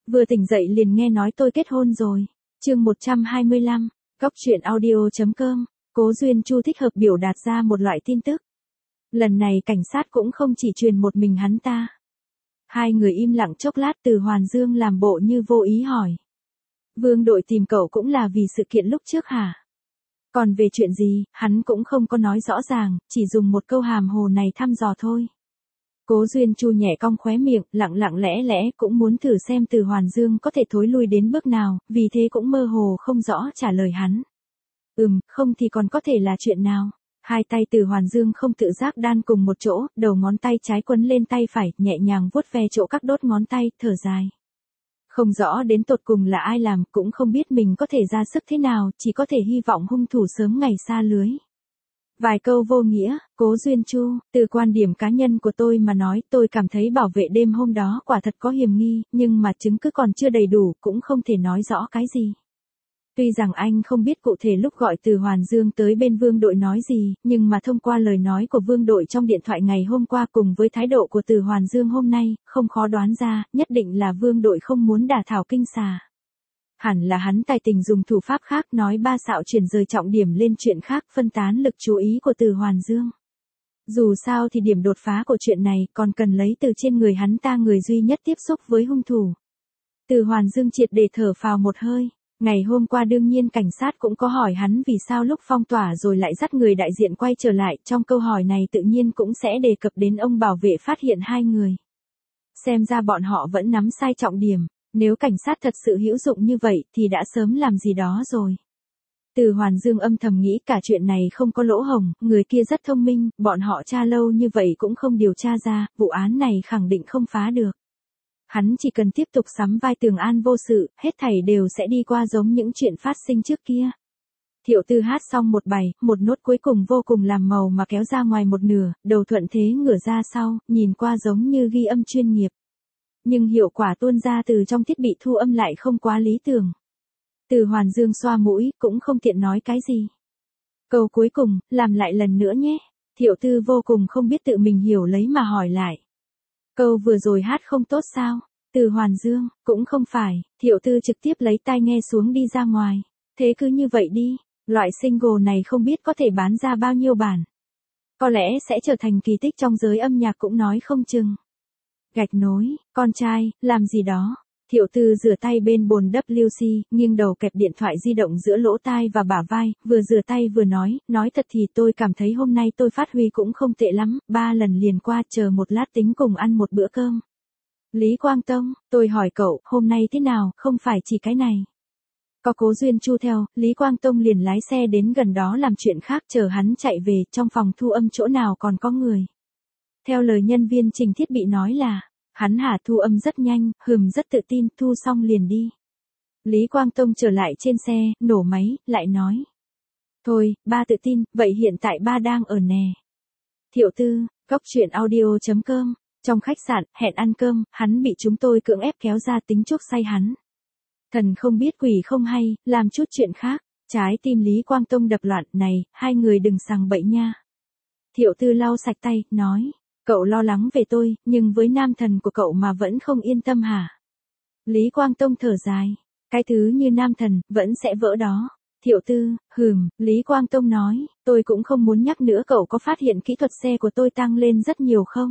Vừa tỉnh dậy liền nghe nói tôi kết hôn rồi. Chương 125, Góc truyện audio.com, Cố Duyên Chu thích hợp biểu đạt ra một loại tin tức. Lần này cảnh sát cũng không chỉ truyền một mình hắn ta. Hai người im lặng chốc lát, Từ Hoàn Dương làm bộ như vô ý hỏi. Vương đội tìm cậu cũng là vì sự kiện lúc trước hả? Còn về chuyện gì, hắn cũng không có nói rõ ràng, chỉ dùng một câu hàm hồ này thăm dò thôi. Cố Duyên Chu nhẹ cong khóe miệng, lặng lẽ lẽ cũng muốn thử xem Từ Hoàn Dương có thể thối lui đến bước nào, vì thế cũng mơ hồ không rõ trả lời hắn. Không thì còn có thể là chuyện nào? Hai tay Từ Hoàn Dương không tự giác đan cùng một chỗ, đầu ngón tay trái quấn lên tay phải, nhẹ nhàng vuốt ve chỗ các đốt ngón tay, thở dài. Không rõ đến tột cùng là ai làm, cũng không biết mình có thể ra sức thế nào, chỉ có thể hy vọng hung thủ sớm ngày xa lưới. Vài câu vô nghĩa, Cố Duyên Chu, từ quan điểm cá nhân của tôi mà nói, tôi cảm thấy bảo vệ đêm hôm đó quả thật có hiểm nghi, nhưng mà chứng cứ còn chưa đầy đủ, cũng không thể nói rõ cái gì. Tuy rằng anh không biết cụ thể lúc gọi Từ Hoàn Dương tới bên Vương đội nói gì, nhưng mà thông qua lời nói của Vương đội trong điện thoại ngày hôm qua cùng với thái độ của Từ Hoàn Dương hôm nay, không khó đoán ra, nhất định là Vương đội không muốn đả thảo kinh xà. Hẳn là hắn tài tình dùng thủ pháp khác nói ba xạo chuyển rời trọng điểm lên chuyện khác, phân tán lực chú ý của Từ Hoàn Dương. Dù sao thì điểm đột phá của chuyện này còn cần lấy từ trên người hắn ta, người duy nhất tiếp xúc với hung thủ. Từ Hoàn Dương triệt để thở phào một hơi. Ngày hôm qua đương nhiên cảnh sát cũng có hỏi hắn vì sao lúc phong tỏa rồi lại dắt người đại diện quay trở lại, trong câu hỏi này tự nhiên cũng sẽ đề cập đến ông bảo vệ phát hiện hai người. Xem ra bọn họ vẫn nắm sai trọng điểm, nếu cảnh sát thật sự hữu dụng như vậy thì đã sớm làm gì đó rồi. Từ Hoàn Dương âm thầm nghĩ cả chuyện này không có lỗ hổng, người kia rất thông minh, bọn họ tra lâu như vậy cũng không điều tra ra, vụ án này khẳng định không phá được. Hắn chỉ cần tiếp tục sắm vai Tường An vô sự, hết thảy đều sẽ đi qua giống những chuyện phát sinh trước kia. Thiệu Tư hát xong một bài, một nốt cuối cùng vô cùng làm màu mà kéo ra ngoài một nửa, đầu thuận thế ngửa ra sau, nhìn qua giống như ghi âm chuyên nghiệp. Nhưng hiệu quả tuôn ra từ trong thiết bị thu âm lại không quá lý tưởng. Từ Hoàn Dương xoa mũi, cũng không tiện nói cái gì. Câu cuối cùng, làm lại lần nữa nhé. Thiệu Tư vô cùng không biết tự mình hiểu lấy mà hỏi lại. Câu vừa rồi hát không tốt sao? Từ Hoàn Dương, cũng không phải, Thiệu Tư trực tiếp lấy tai nghe xuống đi ra ngoài. Thế cứ như vậy đi, loại single này không biết có thể bán ra bao nhiêu bản. Có lẽ sẽ trở thành kỳ tích trong giới âm nhạc cũng nói không chừng. Gạch nối, con trai, làm gì đó? Thiệu Tư rửa tay bên bồn WC, nghiêng đầu kẹp điện thoại di động giữa lỗ tai và bả vai, vừa rửa tay vừa nói thật thì tôi cảm thấy hôm nay tôi phát huy cũng không tệ lắm, 3 lần liền qua, chờ một lát tính cùng ăn một bữa cơm. Lý Quang Tông, tôi hỏi cậu, hôm nay thế nào, không phải chỉ cái này. Có Cố Duyên Chu theo, Lý Quang Tông liền lái xe đến gần đó làm chuyện khác, chờ hắn chạy về, trong phòng thu âm chỗ nào còn có người. Theo lời nhân viên trình thiết bị nói là, hắn thu âm rất nhanh, rất tự tin, thu xong liền đi. Lý Quang Tông trở lại trên xe, nổ máy, lại nói. Thôi, ba tự tin, vậy hiện tại ba đang ở nè. Thiệu Tư, Góc truyện audio.com, trong khách sạn, hẹn ăn cơm, hắn bị chúng tôi cưỡng ép kéo ra tính chuốc say hắn. Thần không biết quỷ không hay, làm chút chuyện khác, trái tim Lý Quang Tông đập loạn, này, hai người đừng sằng bậy nha. Thiệu Tư lau sạch tay, nói. Cậu lo lắng về tôi, nhưng với nam thần của cậu mà vẫn không yên tâm hả? Lý Quang Tông thở dài. Cái thứ như nam thần, vẫn sẽ vỡ đó. Thiệu Tư, Lý Quang Tông nói, tôi cũng không muốn nhắc nữa, cậu có phát hiện kỹ thuật xe của tôi tăng lên rất nhiều không?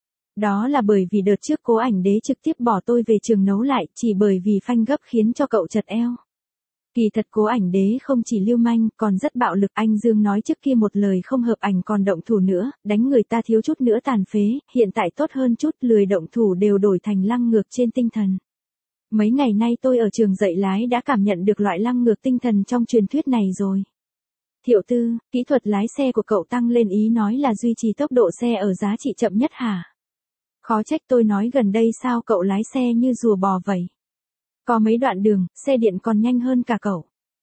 Đó là bởi vì đợt trước Cố Ảnh Đế trực tiếp bỏ tôi về trường nấu lại, chỉ bởi vì phanh gấp khiến cho cậu chật eo. Kỳ thật Cố Ảnh Đế không chỉ lưu manh, còn rất bạo lực, anh Dương nói trước kia một lời không hợp ảnh còn động thủ nữa, đánh người ta thiếu chút nữa tàn phế, hiện tại tốt hơn chút, lười động thủ đều đổi thành lăng ngược trên tinh thần. Mấy ngày nay tôi ở trường dạy lái đã cảm nhận được loại lăng ngược tinh thần trong truyền thuyết này rồi. Thiệu Tư, kỹ thuật lái xe của cậu tăng lên, ý nói là duy trì tốc độ xe ở giá trị chậm nhất hả? Khó trách tôi nói gần đây sao cậu lái xe như rùa bò vậy. Có mấy đoạn đường, xe điện còn nhanh hơn cả cậu.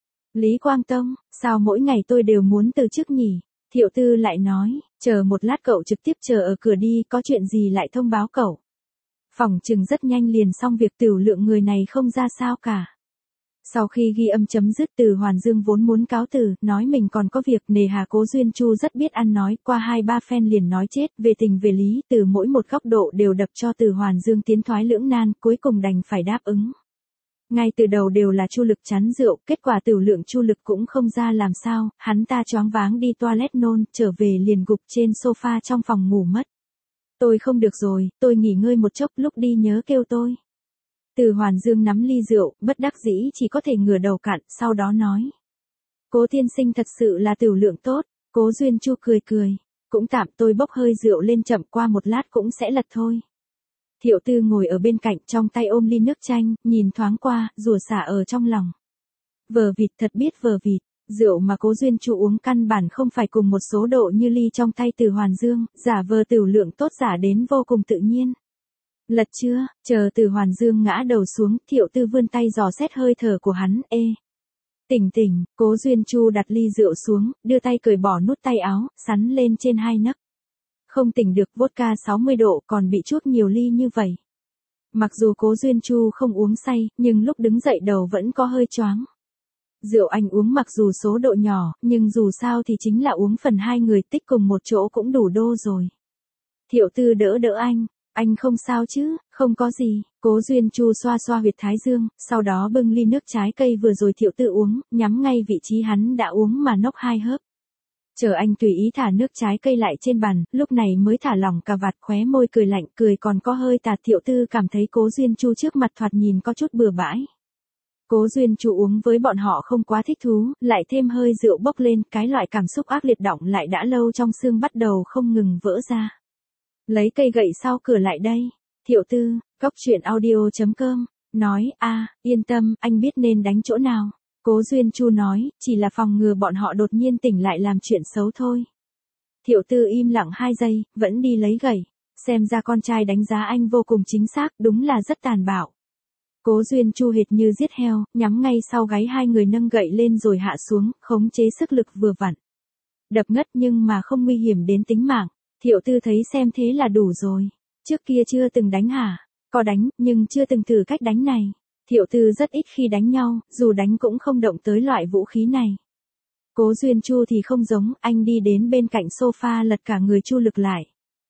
Lý Quang Tông, sao mỗi ngày tôi đều muốn từ chức nhỉ? Thiệu Tư lại nói, chờ một lát cậu trực tiếp chờ ở cửa đi, có chuyện gì lại thông báo cậu. Phỏng chừng rất nhanh liền xong việc, tiểu lượng người này không ra sao cả. Sau khi ghi âm chấm dứt, Từ Hoàn Dương vốn muốn cáo từ, nói mình còn có việc, nề hà Cố Duyên Chu rất biết ăn nói, qua 2-3 phen liền nói chết, về tình về lý, từ mỗi một góc độ đều đập cho Từ Hoàn Dương tiến thoái lưỡng nan, cuối cùng đành phải đáp ứng. Ngay từ đầu đều là Chu Lực chắn rượu, kết quả Tiểu Lượng Chu Lực cũng không ra làm sao, hắn ta choáng váng đi toilet nôn, trở về liền gục trên sofa trong phòng ngủ mất. Tôi không được rồi, tôi nghỉ ngơi một chốc, lúc đi nhớ kêu tôi. Từ Hoàn Dương nắm ly rượu, bất đắc dĩ chỉ có thể ngửa đầu cạn, sau đó nói. Cố tiên sinh thật sự là Tiểu Lượng tốt. Cố Duyên Chu cười cười. Cũng tạm, tôi bốc hơi rượu lên chậm, qua một lát cũng sẽ lật thôi. Thiệu Tư ngồi ở bên cạnh, trong tay ôm ly nước chanh, nhìn thoáng qua, rủa xả ở trong lòng. Vờ vịt, thật biết vờ vịt. Rượu mà Cố Duyên Chu uống căn bản không phải cùng một số độ như ly trong tay Từ Hoàn Dương, giả vờ Tiểu Lượng tốt giả đến vô cùng tự nhiên. Lật chưa, chờ Từ Hoàn Dương ngã đầu xuống, Thiệu Tư vươn tay dò xét hơi thở của hắn, Tỉnh tỉnh, Cố Duyên Chu đặt ly rượu xuống, đưa tay cởi bỏ nút tay áo, sắn lên trên hai nấc. Không tỉnh được, vodka 60 độ còn bị chuốc nhiều ly như vậy. Mặc dù Cố Duyên Chu không uống say, nhưng lúc đứng dậy đầu vẫn có hơi choáng. Rượu anh uống mặc dù số độ nhỏ, nhưng dù sao thì chính là uống phần hai người tích cùng một chỗ cũng đủ đô rồi. Thiệu Tư đỡ đỡ anh không sao chứ, không có gì. Cố Duyên Chu xoa xoa huyệt thái dương, sau đó bưng ly nước trái cây vừa rồi Thiệu Tư uống, nhắm ngay vị trí hắn đã uống mà nốc 2 hớp. Chờ anh tùy ý thả nước trái cây lại trên bàn, lúc này mới thả lỏng cà vạt, khóe môi cười lạnh, cười còn có hơi tà. Thiệu Tư cảm thấy Cố Duyên Chu trước mặt thoạt nhìn có chút bừa bãi. Cố Duyên Chu uống với bọn họ không quá thích thú, lại thêm hơi rượu bốc lên, cái loại cảm xúc ác liệt đọng lại đã lâu trong xương bắt đầu không ngừng vỡ ra. Lấy cây gậy sau cửa lại đây. Thiệu Tư, coctruyện.audio.com, nói, yên tâm, anh biết nên đánh chỗ nào. Cố Duyên Chu nói, chỉ là phòng ngừa bọn họ đột nhiên tỉnh lại làm chuyện xấu thôi. Thiệu Tư im lặng 2 giây, vẫn đi lấy gậy. Xem ra con trai đánh giá anh vô cùng chính xác, đúng là rất tàn bạo. Cố Duyên Chu hệt như giết heo, nhắm ngay sau gáy hai người nâng gậy lên rồi hạ xuống, khống chế sức lực vừa vặn. Đập ngất nhưng mà không nguy hiểm đến tính mạng. Thiệu Tư thấy xem thế là đủ rồi. Trước kia chưa từng đánh hả? Có đánh, nhưng chưa từng thử cách đánh này. Thiệu Tư rất ít khi đánh nhau, dù đánh cũng không động tới loại vũ khí này. Cố Duyên Chu thì không giống, anh đi đến bên cạnh sofa lật cả người Chu Lực lại.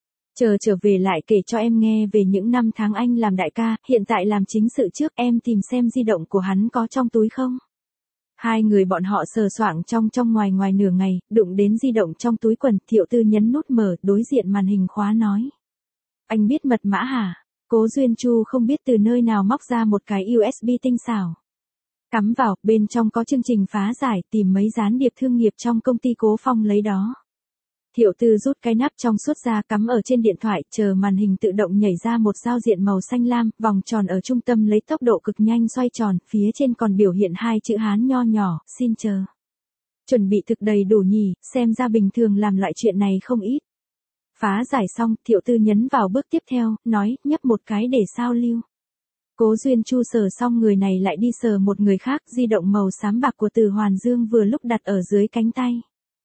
Trở về lại kể cho em nghe về những năm tháng anh làm đại ca, hiện tại làm chính sự trước, em tìm xem di động của hắn có trong túi không. Hai người bọn họ sờ soạng trong ngoài nửa ngày, đụng đến di động trong túi quần, Thiệu Tư nhấn nút mở, đối diện màn hình khóa nói. Anh biết mật mã hả? Cố Duyên Chu không biết từ nơi nào móc ra một cái USB tinh xảo. Cắm vào, bên trong có chương trình phá giải, tìm mấy gián điệp thương nghiệp trong công ty Cố Phong lấy đó. Thiệu Tư rút cái nắp trong suốt ra cắm ở trên điện thoại, chờ màn hình tự động nhảy ra một giao diện màu xanh lam, vòng tròn ở trung tâm lấy tốc độ cực nhanh xoay tròn, phía trên còn biểu hiện 2 chữ Hán nho nhỏ, xin chờ. Chuẩn bị thực đầy đủ nhỉ, xem ra bình thường làm loại chuyện này không ít. Phá giải xong, Thiệu Tư nhấn vào bước tiếp theo, nói, nhấp một cái để sao lưu. Cố Duyên Chu sờ xong người này lại đi sờ một người khác, di động màu xám bạc của Từ Hoàn Dương vừa lúc đặt ở dưới cánh tay.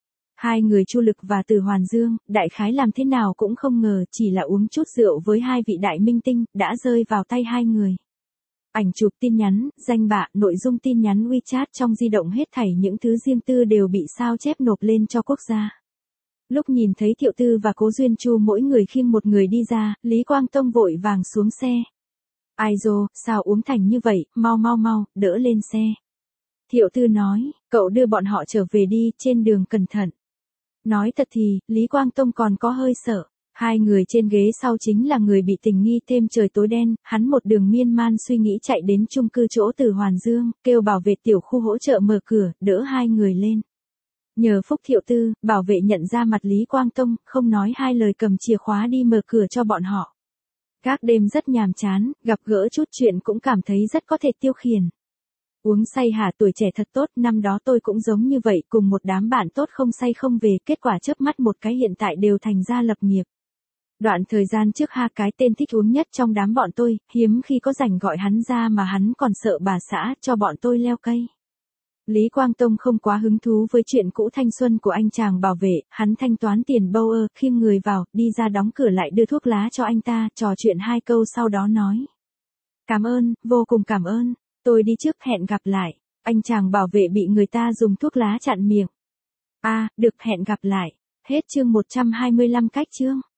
Hai người Chu Lực và Từ Hoàn Dương, đại khái làm thế nào cũng không ngờ, chỉ là uống chút rượu với hai vị đại minh tinh, đã rơi vào tay hai người. Ảnh chụp tin nhắn, danh bạ, nội dung tin nhắn WeChat trong di động hết thảy những thứ riêng tư đều bị sao chép nộp lên cho quốc gia. Lúc nhìn thấy Thiệu Tư và Cố Duyên Chu mỗi người khiêng một người đi ra, Lý Quang Tông vội vàng xuống xe. Ai dô, sao uống thành như vậy, mau, đỡ lên xe. Thiệu Tư nói, cậu đưa bọn họ trở về đi, trên đường cẩn thận. Nói thật thì, Lý Quang Tông còn có hơi sợ. Hai người trên ghế sau chính là người bị tình nghi, thêm trời tối đen, hắn một đường miên man suy nghĩ chạy đến chung cư chỗ Từ Hoàn Dương, kêu bảo vệ tiểu khu hỗ trợ mở cửa, đỡ hai người lên. Nhờ phúc Thiệu Tư, bảo vệ nhận ra mặt Lý Quang Tông, không nói hai lời cầm chìa khóa đi mở cửa cho bọn họ. Các đêm rất nhàm chán, gặp gỡ chút chuyện cũng cảm thấy rất có thể tiêu khiển. Uống say hả, tuổi trẻ thật tốt, năm đó tôi cũng giống như vậy, cùng một đám bạn tốt không say không về, kết quả chớp mắt một cái hiện tại đều thành ra lập nghiệp. Đoạn thời gian trước cái tên thích uống nhất trong đám bọn tôi, hiếm khi có rảnh gọi hắn ra mà hắn còn sợ bà xã, cho bọn tôi leo cây. Lý Quang Tông không quá hứng thú với chuyện cũ thanh xuân của anh chàng bảo vệ, hắn thanh toán tiền bâu khiêng người vào, đi ra đóng cửa lại đưa thuốc lá cho anh ta, trò chuyện 2 câu sau đó nói. Cảm ơn, vô cùng cảm ơn, tôi đi trước, hẹn gặp lại. Anh chàng bảo vệ bị người ta dùng thuốc lá chặn miệng. Được hẹn gặp lại. Hết chương 125 cách chương.